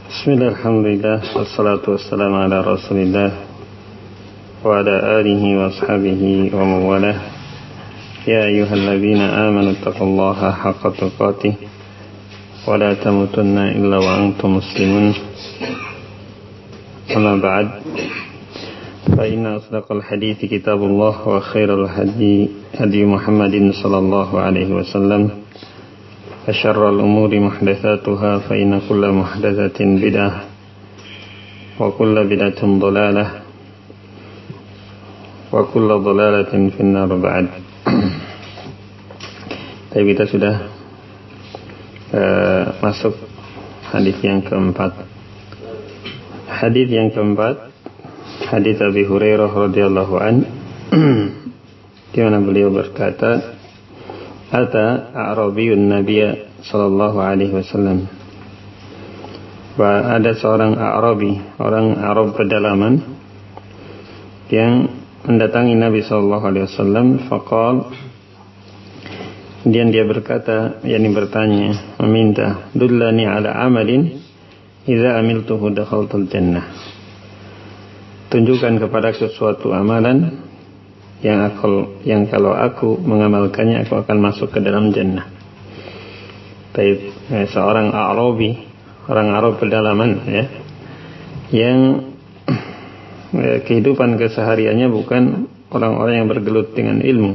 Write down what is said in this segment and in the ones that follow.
Bismillah, alhamdulillah, wassalatu wassalamu ala rasulillah wa ala alihi wa ashabihi wa mawalah. Ya ayyuhalladzina amanu taqullaha haqqa tuqatih wa la tamutunna illa wa antum muslimun. Amma ba'd, fa inna asdaqal hadithi kitabullah wa khairal hadi Muhammadin sallallahu alaihi wasallam. Asyarrul umuri muhdatsatuha fa inna kulla muhdatsatin bid'ah wa kulla bid'atin dhalalah wa kulla dhalalatin finnar ba'd. Tapi kita sudah masuk hadis yang keempat. Hadis yang keempat, hadis Abi Hurairah radhiyallahu an, di mana beliau berkata, Ata A'rabiyun Nabiya sallallahu alaihi wasallam. Ada seorang A'rabi, orang Arab pedalaman, yang mendatangi Nabi sallallahu alaihi wasallam. Faqal, kemudian dia berkata, yakni bertanya, meminta, dullani ala amalin idza amiltuhu dakhaltul jannah. Tunjukkan kepada sesuatu amalan yang kalau aku mengamalkannya aku akan masuk ke dalam jannah. Baik, seorang A'rabi, orang Arab pedalaman, ya, yang kehidupan kesehariannya bukan orang-orang yang bergelut dengan ilmu,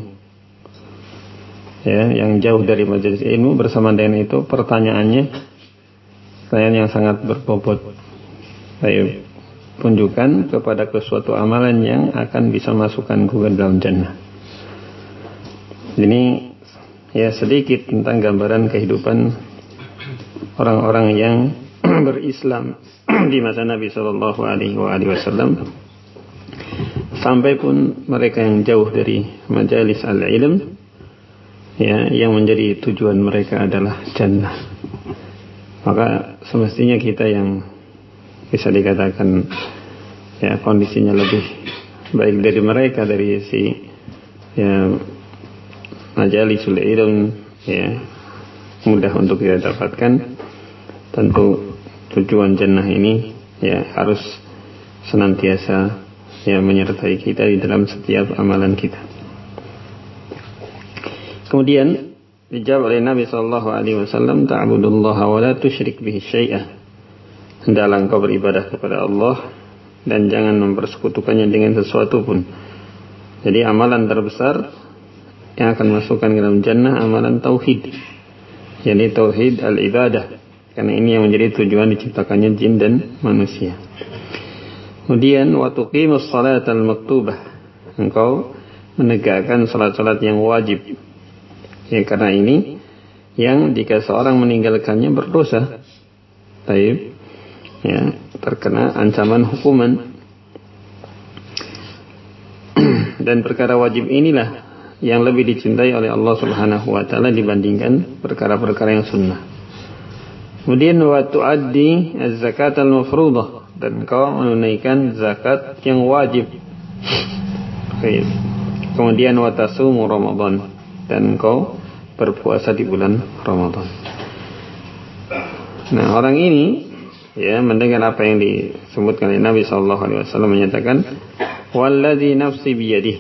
ya, yang jauh dari majelis ilmu. Bersama dengan itu pertanyaan yang sangat berbobot. Baik, tunjukkan kepada suatu amalan yang akan bisa masukkan ke dalam jannah. Ini ya sedikit tentang gambaran kehidupan orang-orang yang berislam di masa Nabi Shallallahu Alaihi Wasallam, sampai pun mereka yang jauh dari majalis al-ilm, ya, yang menjadi tujuan mereka adalah jannah. Maka semestinya kita yang bisa dikatakan ya kondisinya lebih baik dari mereka dari si ya majalisul ilm, ya, mudah untuk kita dapatkan. Tentu tujuan jannah ini ya harus senantiasa ya menyertai kita di dalam setiap amalan kita. Kemudian dijawab oleh Nabi sallallahu alaihi wasallam, ta'budullaha wa la tusyrik bihi syai'ah. Hendaklah engkau beribadah kepada Allah dan jangan mempersekutukannya dengan sesuatu pun. Jadi amalan terbesar yang akan masukkan ke dalam jannah amalan tauhid, yakni tauhid al-ibadah, karena ini yang menjadi tujuan diciptakannya jin dan manusia. Kemudian wa tuqimus salatal maktubah, engkau menegakkan salat-salat yang wajib, ya, karena ini yang jika seorang meninggalkannya berdosa, baik, ya, terkena ancaman hukuman. Dan perkara wajib inilah yang lebih dicintai oleh Allah Subhanahu wa taala dibandingkan perkara-perkara yang sunnah. Kemudian wa tuaddi az-zakat al-mafruḍah, dan kau menunaikan zakat yang wajib. Kemudian wa tasumu Ramadan, dan kau berpuasa di bulan Ramadan. Nah, orang ini ya mendengar apa yang disebutkan oleh Nabi sallallahu alaihi wasallam, menyatakan walladzi nafsi biyadihi,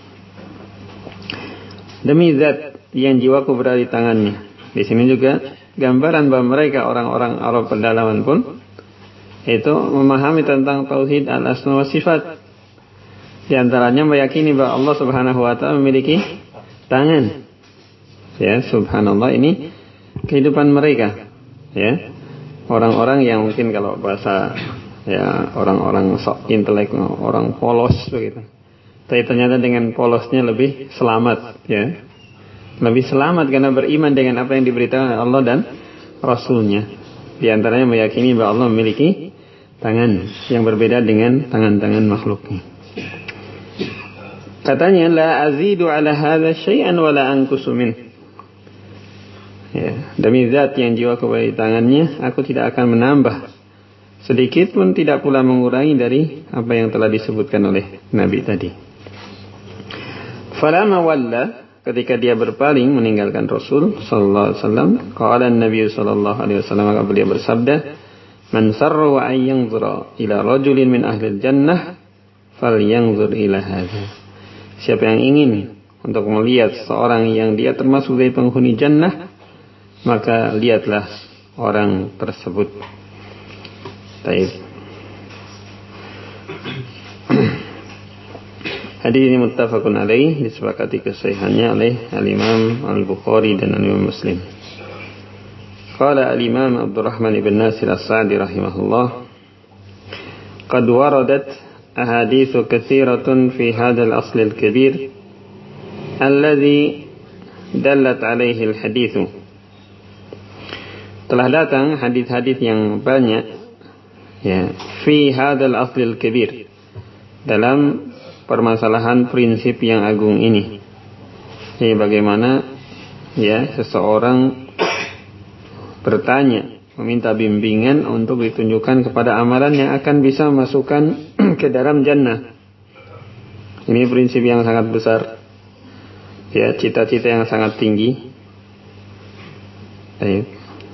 demi zat yang jiwaku berada di tangannya. Di sini juga gambaran bahwa mereka orang-orang Arab pedalaman pun itu memahami tentang tauhid al-asma wa sifat. Di antaranya meyakini bahwa Allah Subhanahu wa taala memiliki tangan. Ya, subhanallah, ini kehidupan mereka, ya. Orang-orang yang mungkin kalau bahasa ya orang-orang sok intelek, orang polos begitu. Tapi ternyata dengan polosnya lebih selamat, ya. Lebih selamat karena beriman dengan apa yang diberitakan oleh Allah dan Rasulnya. Di antaranya meyakini bahwa Allah memiliki tangan yang berbeda dengan tangan-tangan makhluknya. Katanya, la azidu ala hadza syai'an wa la anqusu min. Ya, demi zat yang jiwaku berada di tangannya, aku tidak akan menambah sedikit pun, tidak pula mengurangi dari apa yang telah disebutkan oleh Nabi tadi. Falamma walla, ketika dia berpaling meninggalkan Rasul sallallahu alaihi wasallam, qala an-nabiy sallallahu alaihi wasallam, maka beliau bersabda, Man sarra an yanzura ila rajulin min ahli jannah falyanzur ila hadza. Siapa yang ingin untuk melihat seorang yang dia termasuk dari penghuni jannah, maka lihatlah orang tersebut. Baik. Hadis ini muttafaqun alaih, disepakati kesahihannya oleh al-Imam Al-Bukhari dan al-Imam Muslim. Qala al-Imam Abdurrahman ibn Nasir As-Sa'di rahimahullah, qad waradat ahaditsu katsiratun fi hadzal asl al-kabir alladhi dallat alaihi al-haditsu. Telah datang hadis-hadis yang banyak ya fi hadzal asl al-kabir, dalam permasalahan prinsip yang agung ini. Jadi bagaimana ya seseorang bertanya, meminta bimbingan untuk ditunjukkan kepada amalan yang akan bisa masukkan ke dalam jannah. Ini prinsip yang sangat besar. Ya, cita-cita yang sangat tinggi. Baik.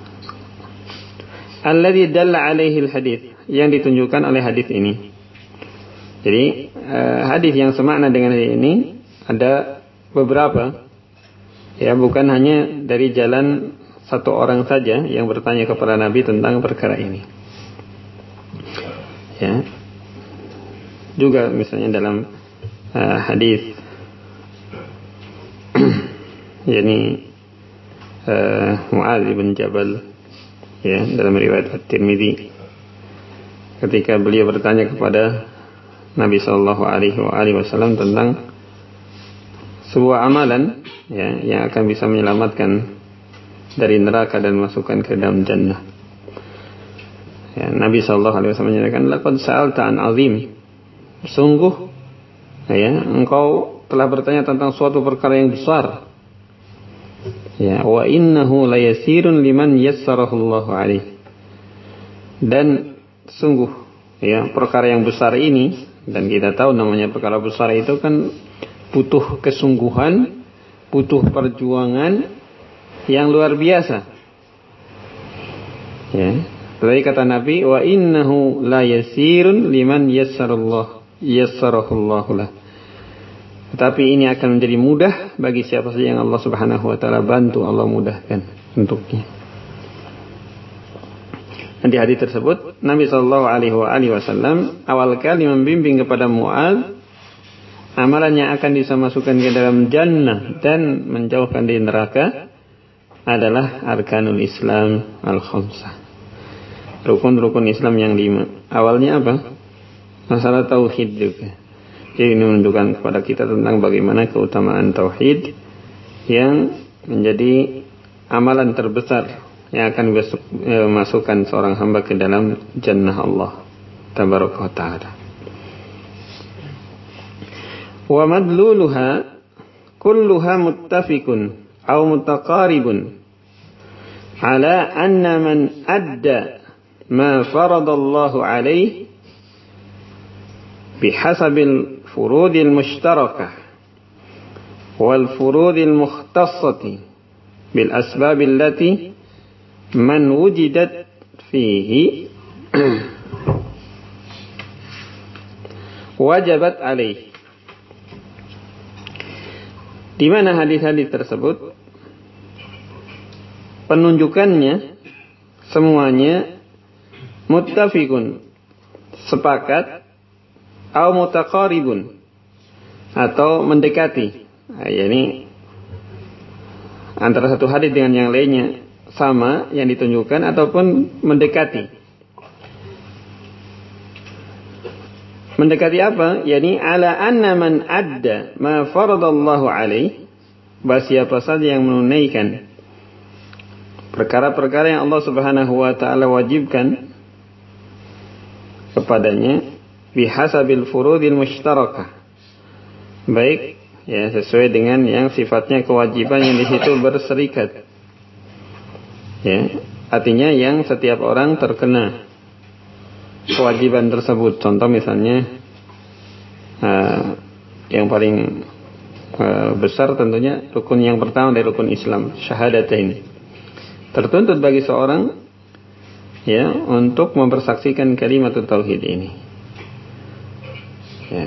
Alladzi dalla alaihi al-hadits, yang ditunjukkan oleh hadis ini. Jadi hadis yang semakna dengan hadis ini ada beberapa, ya, bukan hanya dari jalan satu orang saja yang bertanya kepada Nabi tentang perkara ini. Ya, juga misalnya dalam hadis yakni Mu'adz bin Jabal, ya, dalam riwayat At-Tirmidzi, ketika beliau bertanya kepada Nabi Shallallahu Alaihi Wasallam tentang sebuah amalan, ya, yang akan bisa menyelamatkan dari neraka dan masukkan ke dalam jannah. Ya, Nabi Shallallahu Alaihi Wasallam menyatakan, "Laqad sa'alta an azim." Sungguh, ya, engkau telah bertanya tentang suatu perkara yang besar. Ya, wa innahu layasirun liman yassarahu Allahu alaihi. Dan sungguh, ya, perkara yang besar ini, dan kita tahu namanya perkara besar itu kan butuh kesungguhan, butuh perjuangan yang luar biasa. Ya, tadi kata Nabi, wa innahu la yasirun liman yassarahu Allah lah. Tetapi ini akan menjadi mudah bagi siapa saja yang Allah Subhanahu wa taala bantu, Allah mudahkan untuknya. Di hadis tersebut Nabi Shallallahu Alaihi Wasallam awal kali membimbing kepada Mu'adz amalan yang akan bisa masukkan ke dalam jannah dan menjauhkan dari neraka adalah arkanul Islam al-khamsah, rukun-rukun Islam yang 5. Awalnya apa? Masalah tauhid juga. Jadi ini menunjukkan kepada kita tentang bagaimana keutamaan tauhid yang menjadi amalan terbesar yang akan masukkan seorang hamba ke dalam jannah Allah tabaraka wa ta'ala. Wa madluluha kulluha muttafiqun aw mutaqaribun ala anna man adda ma faradallahu alayhi bihasabil furudil mushtarakah wal furudil mukhtassati bil asbabil lati man wujidat fihi wajabat alaih. Di mana hadis-hadis tersebut penunjukannya semuanya muttafiqun, sepakat, atau mutaqaribun, atau mendekati. Nah, yakni antara satu hadis dengan yang lainnya sama yang ditunjukkan ataupun mendekati. Mendekati apa? Yani ala anna man adda ma faradallahu alaihi, bahwa siapa saja yang menunaikan perkara-perkara yang Allah Subhanahu wa taala wajibkan kepadanya bihasabil furudil mushtarakah, baik, ya, sesuai dengan yang sifatnya kewajiban yang di situ berserikat. Ya, artinya yang setiap orang terkena kewajiban tersebut. Contoh misalnya yang paling besar tentunya rukun yang pertama dari rukun Islam, syahadatain. Tertuntut bagi seorang ya, untuk mempersaksikan kalimat tauhid ini. Ya.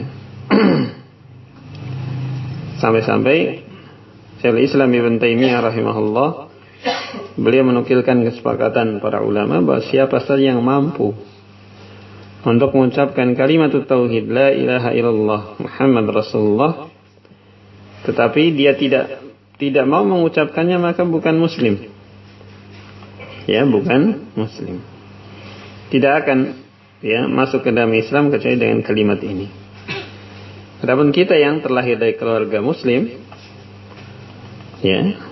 Sampai-sampai Syekhul Islam Ibn Taimiyah rahimahullah, beliau menukilkan kesepakatan para ulama bahwa siapa saja yang mampu untuk mengucapkan kalimat tauhid la ilaha illallah Muhammad Rasulullah, tetapi dia tidak mau mengucapkannya, maka bukan muslim. Ya, bukan muslim. Tidak akan ya masuk ke dalam Islam kecuali dengan kalimat ini. Adapun kita yang terlahir dari keluarga muslim, ya,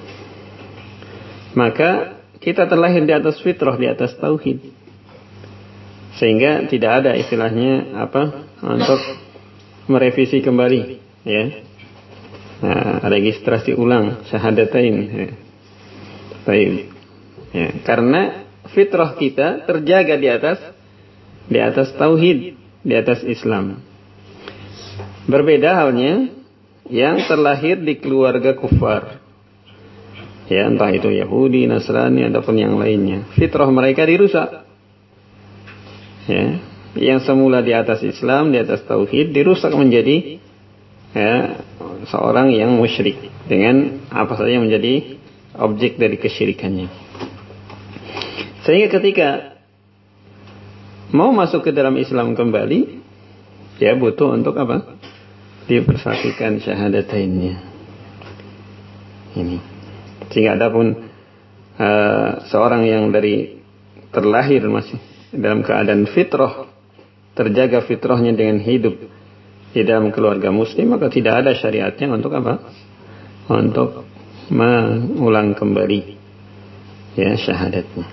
maka kita terlahir di atas fitrah, di atas tauhid, sehingga tidak ada istilahnya untuk merevisi kembali, ya, registrasi ulang syahadatain, ya. Baik, ya, karena fitrah kita terjaga di atas tauhid, di atas Islam. Berbeda halnya yang terlahir di keluarga kufar, ya, entah itu Yahudi, Nasrani ataupun yang lainnya, fitrah mereka dirusak. Ya, yang semula di atas Islam, di atas tauhid, dirusak menjadi ya seorang yang musyrik dengan apa saja yang menjadi objek dari kesyirikannya. Sehingga ketika mau masuk ke dalam Islam kembali, ya butuh untuk apa? Dipersaksikan syahadatainnya. Ini. Sehingga adapun seorang yang dari terlahir masih dalam keadaan fitrah, terjaga fitrahnya dengan hidup di dalam keluarga muslim, maka tidak ada syariatnya untuk apa? Untuk mengulang kembali ya syahadatnya.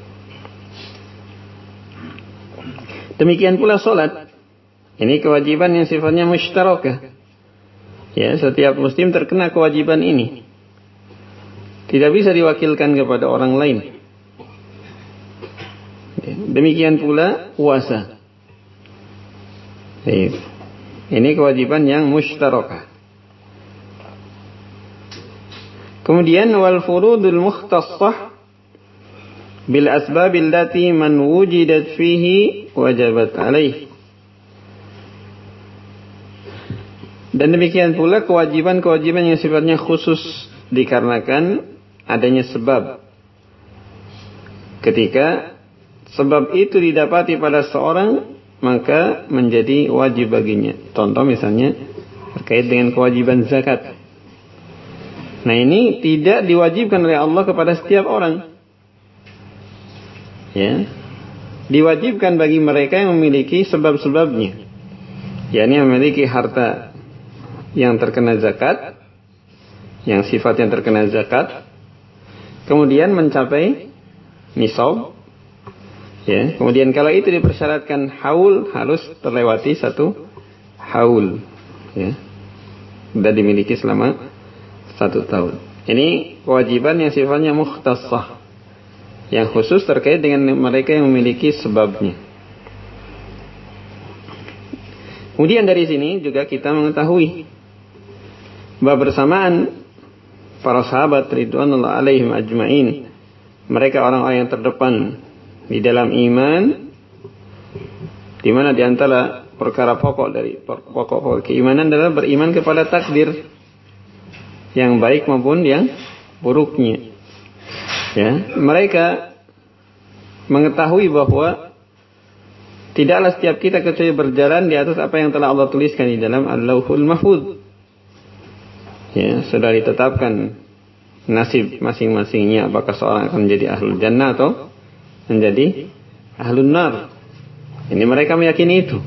Demikian pula salat. Ini kewajiban yang sifatnya musytarakah. Ya, setiap muslim terkena kewajiban ini. Tidak bisa diwakilkan kepada orang lain. Demikian pula puasa. Ini kewajiban yang musytarakah. Kemudian wal furudul mukhtassah bil asbab allati man wujidat fihi wajabat alaih. Dan demikian pula kewajiban-kewajiban yang sifatnya khusus dikarenakan adanya sebab. Ketika sebab itu didapati pada seorang, maka menjadi wajib baginya. Contoh misalnya terkait dengan kewajiban zakat. Nah, ini tidak diwajibkan oleh Allah kepada setiap orang. Ya. Diwajibkan bagi mereka yang memiliki sebab-sebabnya. yakni memiliki harta yang terkena zakat, yang sifatnya terkena zakat, kemudian mencapai nisab, ya, kemudian kalau itu dipersyaratkan haul, harus terlewati satu haul, ya, sudah dimiliki selama 1 tahun. Ini kewajiban yang sifatnya mukhtassah, yang khusus terkait dengan mereka yang memiliki sebabnya. Kemudian dari sini juga kita mengetahui bahwa bersamaan para sahabat ridwanullah alaihim ajma'in, mereka orang-orang yang terdepan di dalam iman, di mana di antara perkara pokok dari pokok keimanan adalah beriman kepada takdir yang baik maupun yang buruknya. Ya, mereka mengetahui bahwa tidaklah setiap kita kecuali berjalan di atas apa yang telah Allah tuliskan di dalam Al-Lauhul Mahfuz. Ya, sudah ditetapkan nasib masing-masingnya, apakah seorang akan menjadi ahlul jannah atau menjadi ahlun nar. Ini mereka meyakini itu.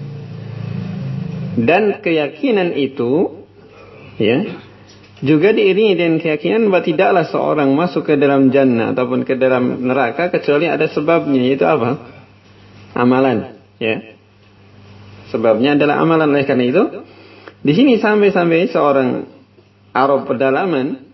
Dan keyakinan itu, ya, juga diiringi dengan keyakinan bahwa tidaklah seorang masuk ke dalam jannah ataupun ke dalam neraka kecuali ada sebabnya, yaitu apa? Amalan, ya. Sebabnya adalah amalan. Oleh karena itu, di sini sampai seorang Arab pedalaman,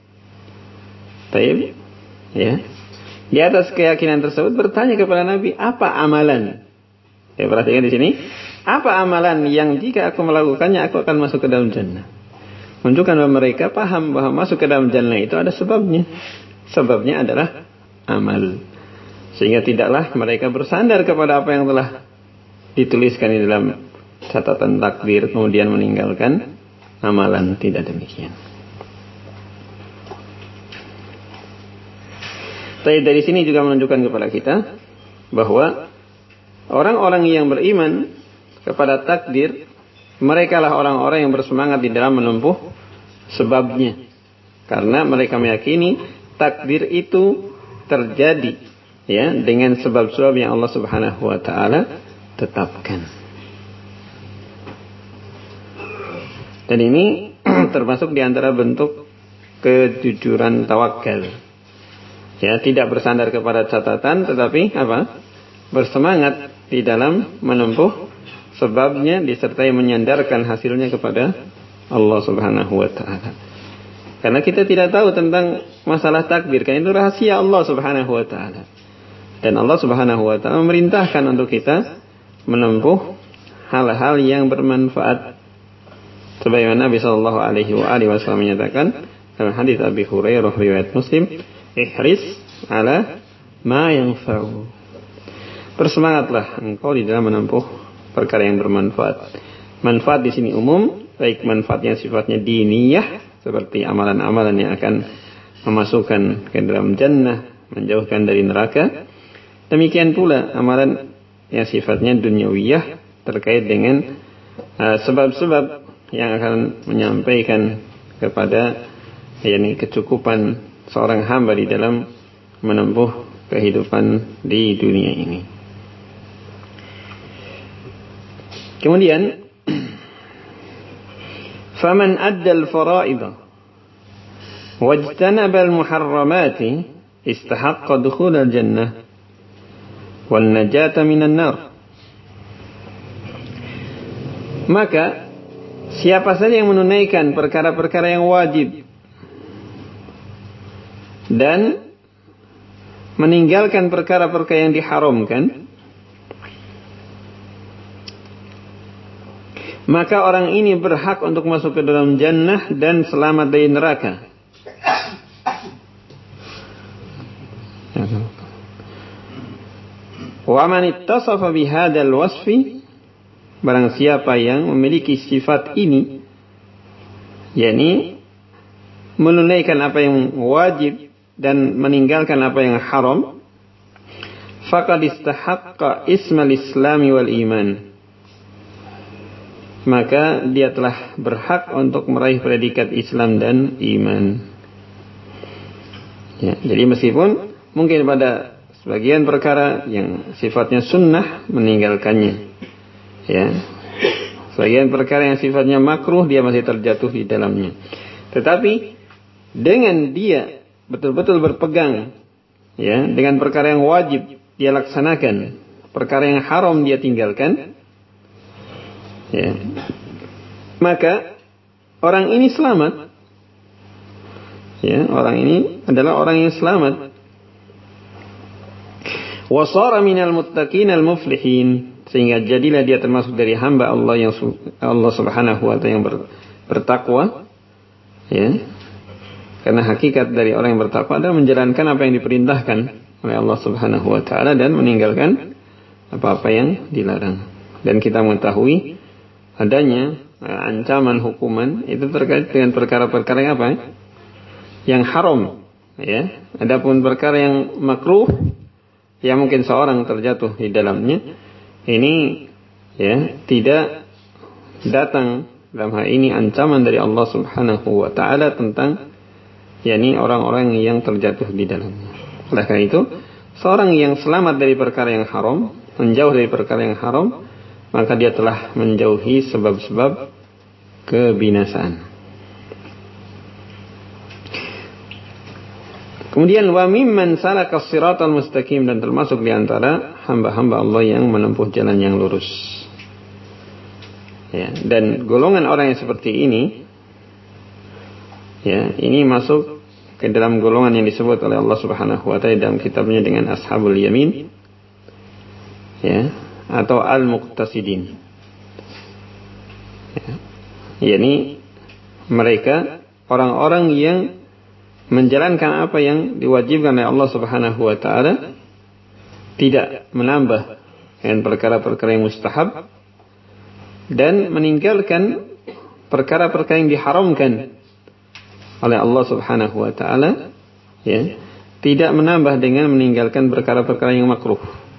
taib, ya, di atas keyakinan tersebut bertanya kepada Nabi, apa amalan? Ya, perhatikan di sini, apa amalan yang jika aku melakukannya aku akan masuk ke dalam jannah? Menunjukkan bahwa mereka paham bahwa masuk ke dalam jannah itu ada sebabnya. Sebabnya adalah amal. Sehingga tidaklah mereka bersandar kepada apa yang telah dituliskan di dalam catatan takdir kemudian meninggalkan amalan. Tidak demikian. Tapi dari sini juga menunjukkan kepada kita bahwa orang-orang yang beriman kepada takdir, mereka lah orang-orang yang bersemangat di dalam menempuh sebabnya. Karena mereka meyakini takdir itu terjadi ya dengan sebab-sebab yang Allah Subhanahu wa taala tetapkan. Dan ini termasuk di antara bentuk kejujuran tawakal. Ya, tidak bersandar kepada catatan tetapi apa? Bersemangat di dalam menempuh sebabnya disertai menyandarkan hasilnya kepada Allah Subhanahu wa taala. Karena kita tidak tahu tentang masalah takdir, karena itu rahasia Allah Subhanahu wa taala. Dan Allah Subhanahu wa taala memerintahkan untuk kita menempuh hal-hal yang bermanfaat. Sebagaimana Nabi sallallahu alaihi wasallam menyatakan dalam hadis Abi Hurairah riwayat Muslim, ihris ala ma yanfa'u. Bersemangatlah engkau di dalam menempuh perkara yang bermanfaat. Manfaat di sini umum, baik manfaat yang sifatnya diniyah seperti amalan-amalan yang akan memasukkan ke dalam jannah, menjauhkan dari neraka. Demikian pula amalan yang sifatnya dunyawiyah terkait dengan sebab-sebab yang akan menyampaikan kepada yakni kecukupan seorang hamba di dalam menempuh kehidupan di dunia ini. Kemudian faman adda al-fara'id wajtanaba al-muharramat istahaqqa dukhul al-jannah wan najata minan nar. Maka siapa saja yang menunaikan perkara-perkara yang wajib dan meninggalkan perkara-perkara yang diharamkan, maka orang ini berhak untuk masuk ke dalam jannah dan selamat dari neraka. Wa man ittasafa bihadzal wasfi, barang siapa yang memiliki sifat ini, yakni menunaikan apa yang wajib dan meninggalkan apa yang haram, faqad istahaqqa ismal islami wal iman, maka dia telah berhak untuk meraih predikat Islam dan iman. Ya, jadi meskipun mungkin pada sebagian perkara yang sifatnya sunnah meninggalkannya, ya, sebagian perkara yang sifatnya makruh dia masih terjatuh di dalamnya. Tetapi dengan dia betul-betul berpegang, ya, dengan perkara yang wajib dia laksanakan, perkara yang haram dia tinggalkan, ya, maka orang ini selamat. Ya, orang ini adalah orang yang selamat. Wasara minal muttaqin al muflihin, sehingga jadilah dia termasuk dari hamba Allah yang Allah Subhanahu wa taala yang bertakwa. Ya. Karena hakikat dari orang yang bertakwa adalah menjalankan apa yang diperintahkan oleh Allah Subhanahu wa taala dan meninggalkan apa-apa yang dilarang. Dan kita mengetahui adanya ancaman hukuman itu terkait dengan perkara-perkara yang apa? Yang haram, ya. Adapun perkara yang makruh yang mungkin seorang terjatuh di dalamnya, ini ya tidak datang dalam hal ini ancaman dari Allah Subhanahu wa taala tentang yakni orang-orang yang terjatuh di dalamnya. Oleh karena itu, seorang yang selamat dari perkara yang haram, menjauh dari perkara yang haram, maka dia telah menjauhi sebab-sebab kebinasaan. Kemudian wa mimman salaka as-siratal mustaqim, dan termasuk di antara hamba-hamba Allah yang menempuh jalan yang lurus. Ya, dan golongan orang yang seperti ini, ya, ini masuk ke dalam golongan yang disebut oleh Allah Subhanahu wa taala dalam kitabnya dengan ashabul yamin, ya, atau al-muqtasidin. Ya, yakni mereka orang-orang yang menjalankan apa yang diwajibkan oleh Allah Subhanahu wa taala tidak menambah dengan perkara-perkara yang mustahab, dan meninggalkan perkara-perkara yang diharamkan oleh Allah Subhanahu wa taala, ya, tidak menambah dengan meninggalkan perkara-perkara yang makruh.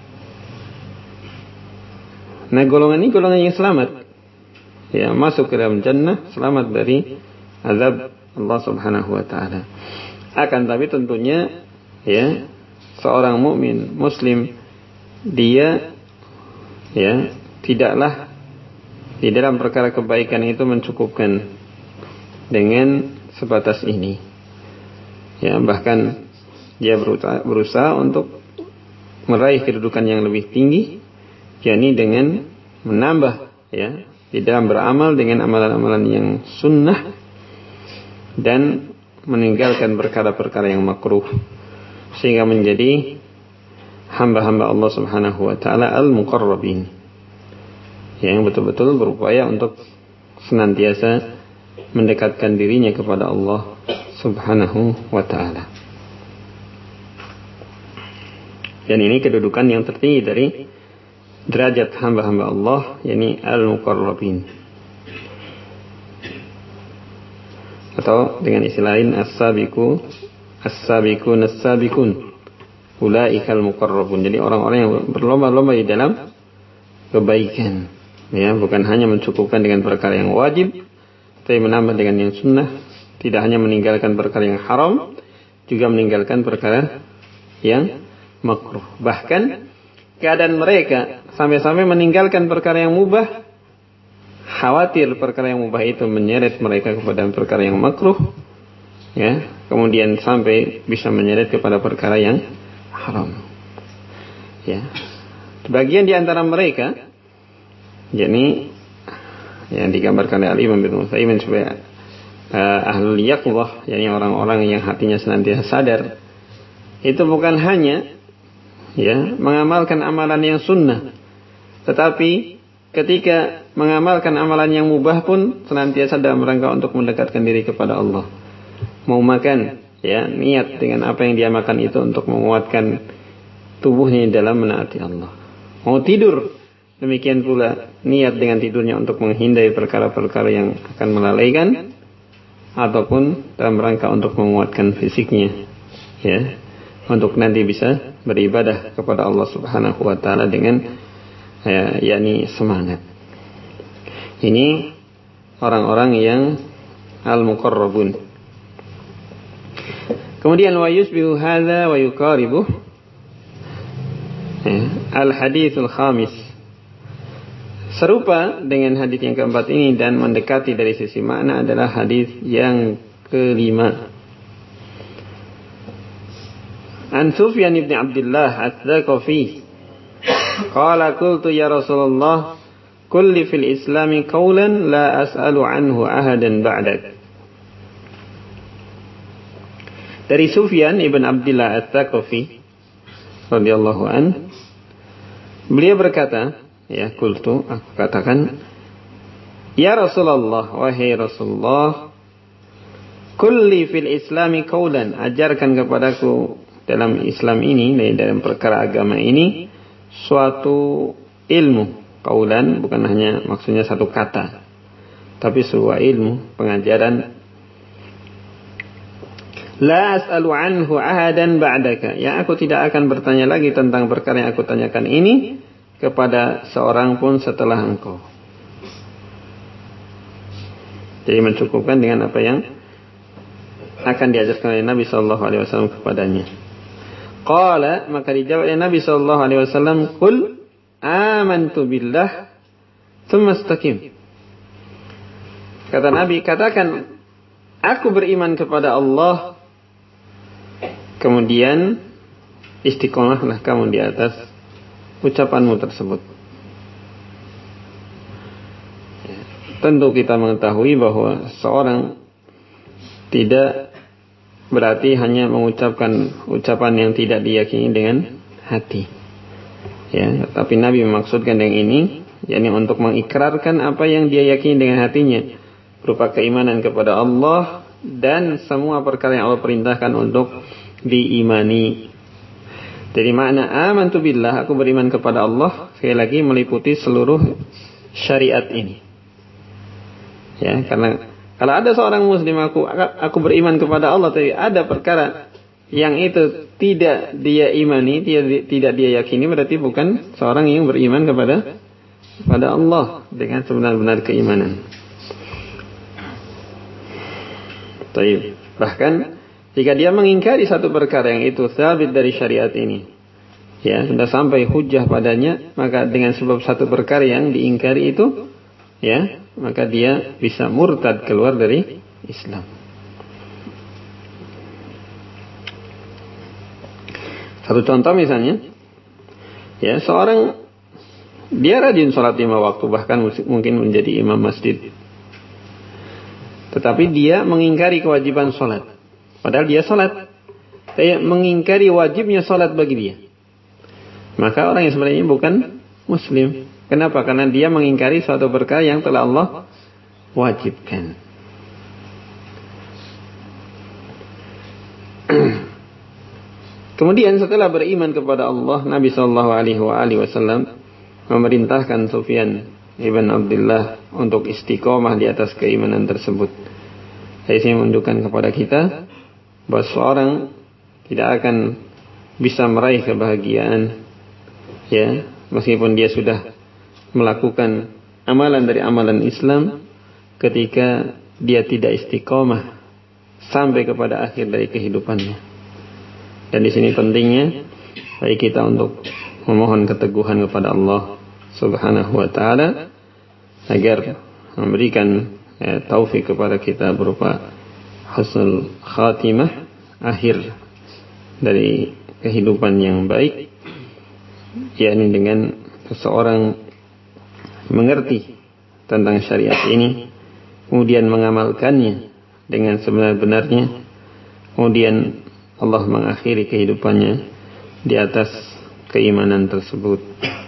Nah, golongan ini golongan yang selamat, ya, masuk ke dalam jannah, selamat dari azab Allah Subhanahu wa taala. Akan tapi tentunya, ya, seorang mukmin muslim, dia, ya, tidaklah di dalam perkara kebaikan itu mencukupkan dengan sebatas ini, ya, bahkan dia berusaha untuk meraih kedudukan yang lebih tinggi, yakni dengan menambah, ya, di dalam beramal dengan amalan-amalan yang sunnah dan meninggalkan perkara-perkara yang makruh, sehingga menjadi hamba-hamba Allah Subhanahu wa taala al-muqarrabin, yang betul-betul berupaya untuk senantiasa mendekatkan dirinya kepada Allah Subhanahu wa taala. Dan ini kedudukan yang tertinggi dari derajat hamba-hamba Allah, yakni al-muqarrabin, atau dengan istilah lain as-sabiqun ulaikal muqarrabun. Jadi orang-orang yang berlomba-lomba di dalam kebaikan, ya, bukan hanya mencukupkan dengan perkara yang wajib, tapi menambah dengan yang sunnah, tidak hanya meninggalkan perkara yang haram, juga meninggalkan perkara yang makruh. Bahkan keadaan mereka sampai-sampai meninggalkan perkara yang mubah, khawatir perkara yang mubah itu menyeret mereka kepada perkara yang makruh, ya, kemudian sampai bisa menyeret kepada perkara yang haram. Ya, sebagian di antara mereka, yakni yang digambarkan oleh Al-Imam Ibnu Utsaimin sebagai ahlul yaqظah, yakni orang-orang yang hatinya senantiasa sadar, itu bukan hanya, ya, mengamalkan amalan yang sunnah, tetapi ketika mengamalkan amalan yang mubah pun senantiasa dalam rangka untuk mendekatkan diri kepada Allah. Mau makan, ya, niat dengan apa yang dia makan itu untuk menguatkan tubuhnya dalam menaati Allah. Mau tidur, demikian pula niat dengan tidurnya untuk menghindari perkara-perkara yang akan melalaikan, ataupun dalam rangka untuk menguatkan fisiknya, ya, untuk nanti bisa beribadah kepada Allah Subhanahu wa taala dengan, ya, yakni semangat. Ini orang-orang yang al-muqarrabun. Kemudian wa yusbihu hadza wa yuqaribu, ya, al-haditsul khamis. Serupa dengan hadis yang keempat ini dan mendekati dari sisi makna adalah hadis yang kelima. An Sufyan ibn Abdullah Ats-Tsaqafi qala qultu ya Rasulullah kulli fil islami qawlan la as'alu anhu ahadan ba'dak. Dari Sufyan ibn Abdullah Ats-Tsaqafi radhiyallahu an, beliau berkata, ya, qultu, aku katakan, ya Rasulullah, wahai Rasulullah, kulli fil islami qawlan, ajarkan kepadaku dalam Islam ini, dalam perkara agama ini, suatu ilmu. Qaulan bukan hanya maksudnya satu kata, tapi sebuah ilmu, pengajaran. La as'alu anhu ahadan ba'daka, ya, aku tidak akan bertanya lagi tentang perkara yang aku tanyakan ini kepada seorang pun setelah engkau. Jadi mencukupkan dengan apa yang akan diajarkan oleh Nabi SAW kepadanya. Qala, maka dijawab oleh Nabi SAW, qul amantu billah tsumma istaqim. Kata Nabi, katakan, aku beriman kepada Allah, kemudian istiqomahlah kamu di atas ucapanmu tersebut. Tentu kita mengetahui bahwa seorang tidak berarti hanya mengucapkan ucapan yang tidak diyakini dengan hati, ya, tapi Nabi memaksudkan yang ini, yakni untuk mengikrarkan apa yang dia yakini dengan hatinya, berupa keimanan kepada Allah dan semua perkara yang Allah perintahkan untuk diimani. Jadi makna amantu billah, aku beriman kepada Allah, sekali lagi meliputi seluruh syariat ini. Ya, karena kalau ada seorang muslim aku beriman kepada Allah, tapi ada perkara yang itu tidak dia imani, tidak dia yakini, berarti bukan seorang yang beriman kepada Allah dengan sebenar-benar keimanan. Bahkan jika dia mengingkari satu perkara yang itu sabit dari syariat ini, ya sudah sampai hujjah padanya, maka dengan sebab satu perkara yang diingkari itu, ya maka dia bisa murtad, keluar dari Islam. Satu contoh misalnya, ya seorang dia rajin sholat 5 waktu, bahkan mungkin menjadi imam masjid, tetapi dia mengingkari kewajiban sholat. Padahal dia sholat, tapi mengingkari wajibnya sholat bagi dia. Maka orang yang sebenarnya bukan muslim. Kenapa? Karena dia mengingkari suatu perkara yang telah Allah wajibkan. Kemudian setelah beriman kepada Allah, Nabi Shallallahu Alaihi Wasallam memerintahkan Sufyan ibn Abdullah untuk istiqomah di atas keimanan tersebut. Saya ingin menunjukkan kepada kita bahwa seorang tidak akan bisa meraih kebahagiaan, ya, meskipun dia sudah melakukan amalan dari amalan Islam, ketika dia tidak istiqomah sampai kepada akhir dari kehidupannya. Dan di sini pentingnya bagi kita untuk memohon keteguhan kepada Allah Subhanahu wa taala agar memberikan taufik kepada kita berupa husnul khatimah, akhir dari kehidupan yang baik, yakni dengan seseorang mengerti tentang syariat ini, kemudian mengamalkannya dengan sebenar-benarnya, kemudian Allah mengakhiri kehidupannya di atas keimanan tersebut.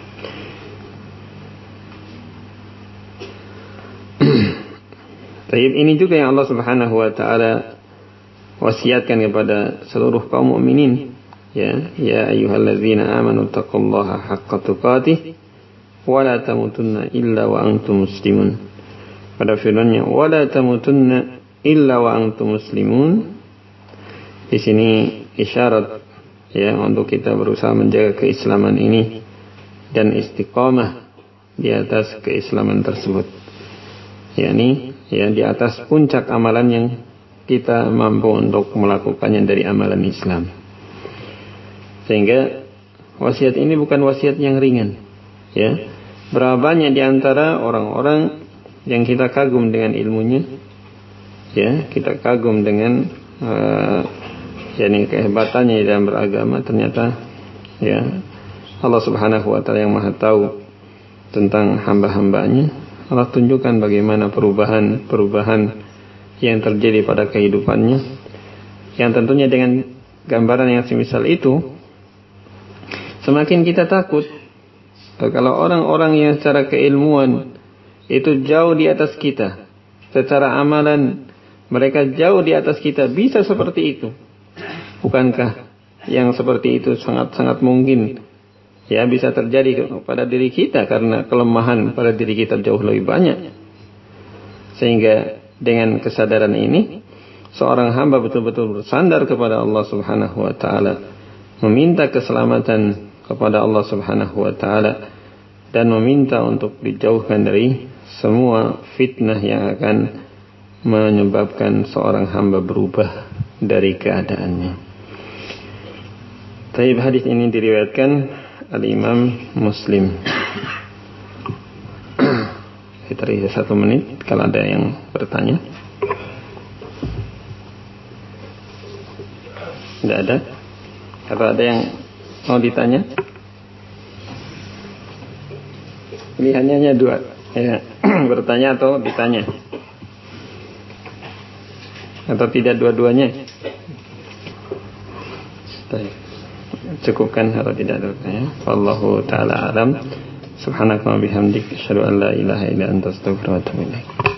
Ini juga yang Allah Subhanahu wa taala wasiatkan kepada seluruh kaum mukminin, ya ayyuhalladzina amanu taqullaha haqqa tuqatih wa la tamutunna illa wa antum muslimun. Pada firman-Nya wa la tamutunna illa wa antum muslimun. Di sini isyarat, ya, untuk kita berusaha menjaga keislaman ini dan istiqamah di atas keislaman tersebut, yakni di atas puncak amalan yang kita mampu untuk melakukannya dari amalan Islam. Sehingga wasiat ini bukan wasiat yang ringan, ya. Berapa banyak di antara orang-orang yang kita kagum dengan ilmunya, ya, kita kagum dengan kehebatannya dalam beragama, ternyata ya Allah Subhanahu wa taala yang Maha tahu tentang hamba-hambanya. Allah tunjukkan bagaimana perubahan yang terjadi pada kehidupannya, yang tentunya dengan gambaran yang semisal itu semakin kita takut kalau orang-orang yang secara keilmuan itu jauh di atas kita, secara amalan mereka jauh di atas kita, bisa seperti itu. Bukankah yang seperti itu sangat-sangat mungkin, ya, bisa terjadi pada diri kita karena kelemahan pada diri kita jauh lebih banyak. Sehingga dengan kesadaran ini seorang hamba betul-betul bersandar kepada Allah Subhanahu wa taala, meminta keselamatan kepada Allah Subhanahu wa taala, dan meminta untuk dijauhkan dari semua fitnah yang akan menyebabkan seorang hamba berubah dari keadaannya. Hadis ini diriwayatkan Al-Imam Muslim. Kita beri 1 menit kalau ada yang bertanya. Tidak ada? Atau ada yang mau ditanya? Pilihannya 2, ya, bertanya atau ditanya, atau tidak dua-duanya. Cukupkan atau tidak bertanya. Wallahu ta'ala alam. Subhanaka wa bihamdik, asyhadu an la ilaha illa anta, astaghfiruka wa atubu ilaik.